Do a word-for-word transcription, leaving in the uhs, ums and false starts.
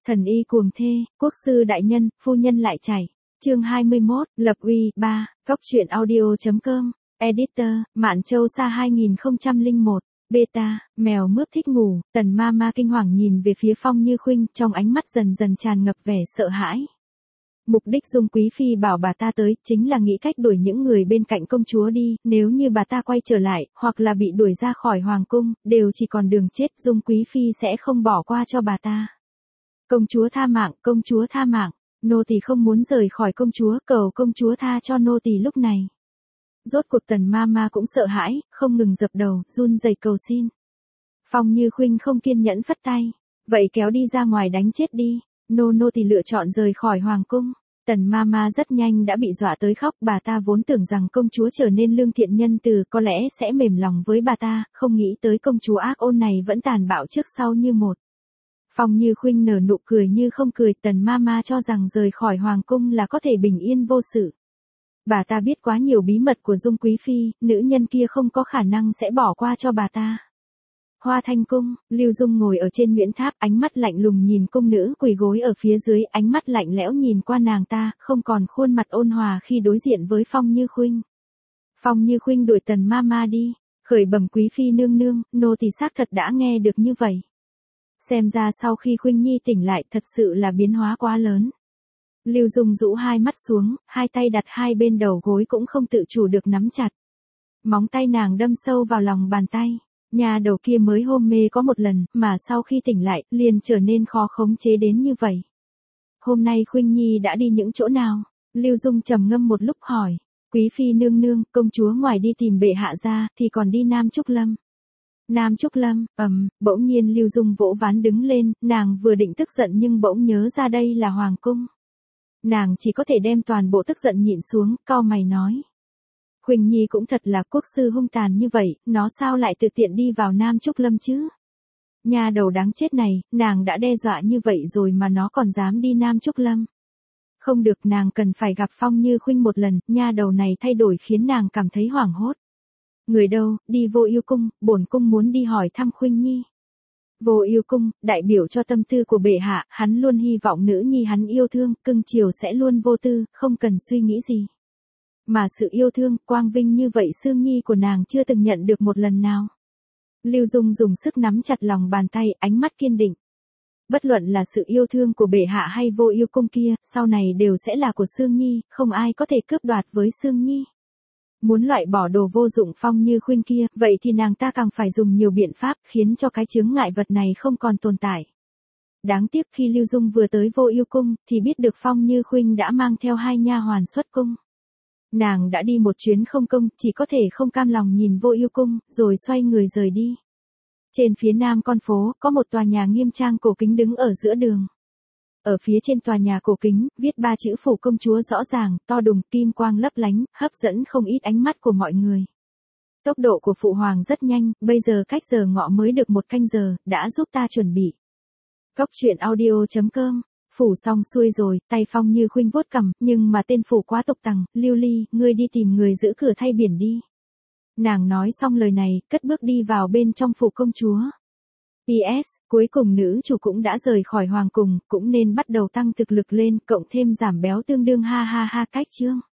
Thần y cuồng thê, quốc sư đại nhân, phu nhân lại chảy. Chương hai mươi mốt, lập uy, ba, góc truyện audio chấm com, editor, Mạn Châu Sa hai không không một, beta, mèo mướp thích ngủ, Tần ma ma kinh hoàng nhìn về phía Phong Như Khuynh, trong ánh mắt dần dần tràn ngập vẻ sợ hãi. Mục đích Dung Quý Phi bảo bà ta tới, chính là nghĩ cách đuổi những người bên cạnh công chúa đi, nếu như bà ta quay trở lại, hoặc là bị đuổi ra khỏi hoàng cung, đều chỉ còn đường chết, Dung Quý Phi sẽ không bỏ qua cho bà ta. Công chúa tha mạng, công chúa tha mạng, nô tỳ không muốn rời khỏi công chúa, cầu công chúa tha cho nô tỳ lúc này. Rốt cuộc Tần ma ma cũng sợ hãi, không ngừng dập đầu, run rẩy cầu xin. Phong Như Khuynh không kiên nhẫn phất tay, vậy kéo đi ra ngoài đánh chết đi, nô nô tỳ lựa chọn rời khỏi hoàng cung. Tần ma ma rất nhanh đã bị dọa tới khóc, bà ta vốn tưởng rằng công chúa trở nên lương thiện nhân từ có lẽ sẽ mềm lòng với bà ta, không nghĩ tới công chúa ác ôn này vẫn tàn bạo trước sau như một. Phong Như Khuynh nở nụ cười như không cười, Tần ma ma cho rằng rời khỏi hoàng cung là có thể bình yên vô sự. Bà ta biết quá nhiều bí mật của Dung Quý Phi, nữ nhân kia không có khả năng sẽ bỏ qua cho bà ta. Hoa Thanh cung, Lưu Dung ngồi ở trên Nguyễn Tháp, ánh mắt lạnh lùng nhìn cung nữ quỳ gối ở phía dưới, ánh mắt lạnh lẽo nhìn qua nàng ta, không còn khuôn mặt ôn hòa khi đối diện với Phong Như Khuynh. Phong Như Khuynh đuổi Tần ma ma đi, khởi bẩm Quý Phi nương nương, nô tỳ xác thật đã nghe được như vậy. Xem ra sau khi Khuynh Nhi tỉnh lại thật sự là biến hóa quá lớn. Lưu Dung rũ hai mắt xuống, hai tay đặt hai bên đầu gối cũng không tự chủ được nắm chặt. Móng tay nàng đâm sâu vào lòng bàn tay. Nhà đầu kia mới hôn mê có một lần, mà sau khi tỉnh lại, liền trở nên khó khống chế đến như vậy. Hôm nay Khuynh Nhi đã đi những chỗ nào? Lưu Dung trầm ngâm một lúc hỏi. Quý Phi nương nương, công chúa ngoài đi tìm bệ hạ ra, thì còn đi Nam Trúc Lâm. Nam Trúc Lâm, ầm, bỗng nhiên Lưu Dung vỗ ván đứng lên, nàng vừa định tức giận nhưng bỗng nhớ ra đây là hoàng cung. Nàng chỉ có thể đem toàn bộ tức giận nhịn xuống, cau mày nói. Khuynh Nhi cũng thật là quốc sư hung tàn như vậy, nó sao lại tự tiện đi vào Nam Trúc Lâm chứ? Nhà đầu đáng chết này, nàng đã đe dọa như vậy rồi mà nó còn dám đi Nam Trúc Lâm. Không được, nàng cần phải gặp Phong Như Khuynh một lần, nha đầu này thay đổi khiến nàng cảm thấy hoảng hốt. Người đâu, đi Vô Ưu cung, bổn cung muốn đi hỏi thăm Khuynh Nhi. Vô Ưu cung, đại biểu cho tâm tư của bệ hạ, hắn luôn hy vọng nữ nhi hắn yêu thương, cưng chiều sẽ luôn vô tư, không cần suy nghĩ gì. Mà sự yêu thương, quang vinh như vậy Sương Nhi của nàng chưa từng nhận được một lần nào. Lưu Dung dùng sức nắm chặt lòng bàn tay, ánh mắt kiên định. Bất luận là sự yêu thương của bệ hạ hay Vô Ưu cung kia, sau này đều sẽ là của Sương Nhi, không ai có thể cướp đoạt với Sương Nhi. Muốn loại bỏ đồ vô dụng Phong Như Khuynh kia, vậy thì nàng ta càng phải dùng nhiều biện pháp, khiến cho cái chướng ngại vật này không còn tồn tại. Đáng tiếc khi Lưu Dung vừa tới Vô Ưu cung, thì biết được Phong Như Khuynh đã mang theo hai nha hoàn xuất cung. Nàng đã đi một chuyến không công, chỉ có thể không cam lòng nhìn Vô Ưu cung, rồi xoay người rời đi. Trên phía nam con phố, có một tòa nhà nghiêm trang cổ kính đứng ở giữa đường. Ở phía trên tòa nhà cổ kính, viết ba chữ phủ công chúa rõ ràng, to đùng, kim quang lấp lánh, hấp dẫn không ít ánh mắt của mọi người. Tốc độ của phụ hoàng rất nhanh, bây giờ cách giờ ngọ mới được một canh giờ, đã giúp ta chuẩn bị. Góc truyện audio chấm com. Phủ xong xuôi rồi, tay Phong Như Khuynh vuốt cằm, nhưng mà tên phủ quá tục tằng, Lưu Ly, ngươi đi tìm người giữ cửa thay biển đi. Nàng nói xong lời này, cất bước đi vào bên trong phủ công chúa. pê ét, cuối cùng nữ chủ cũng đã rời khỏi hoàng cung, cũng nên bắt đầu tăng thực lực lên, cộng thêm giảm béo tương đương ha ha ha cách chương.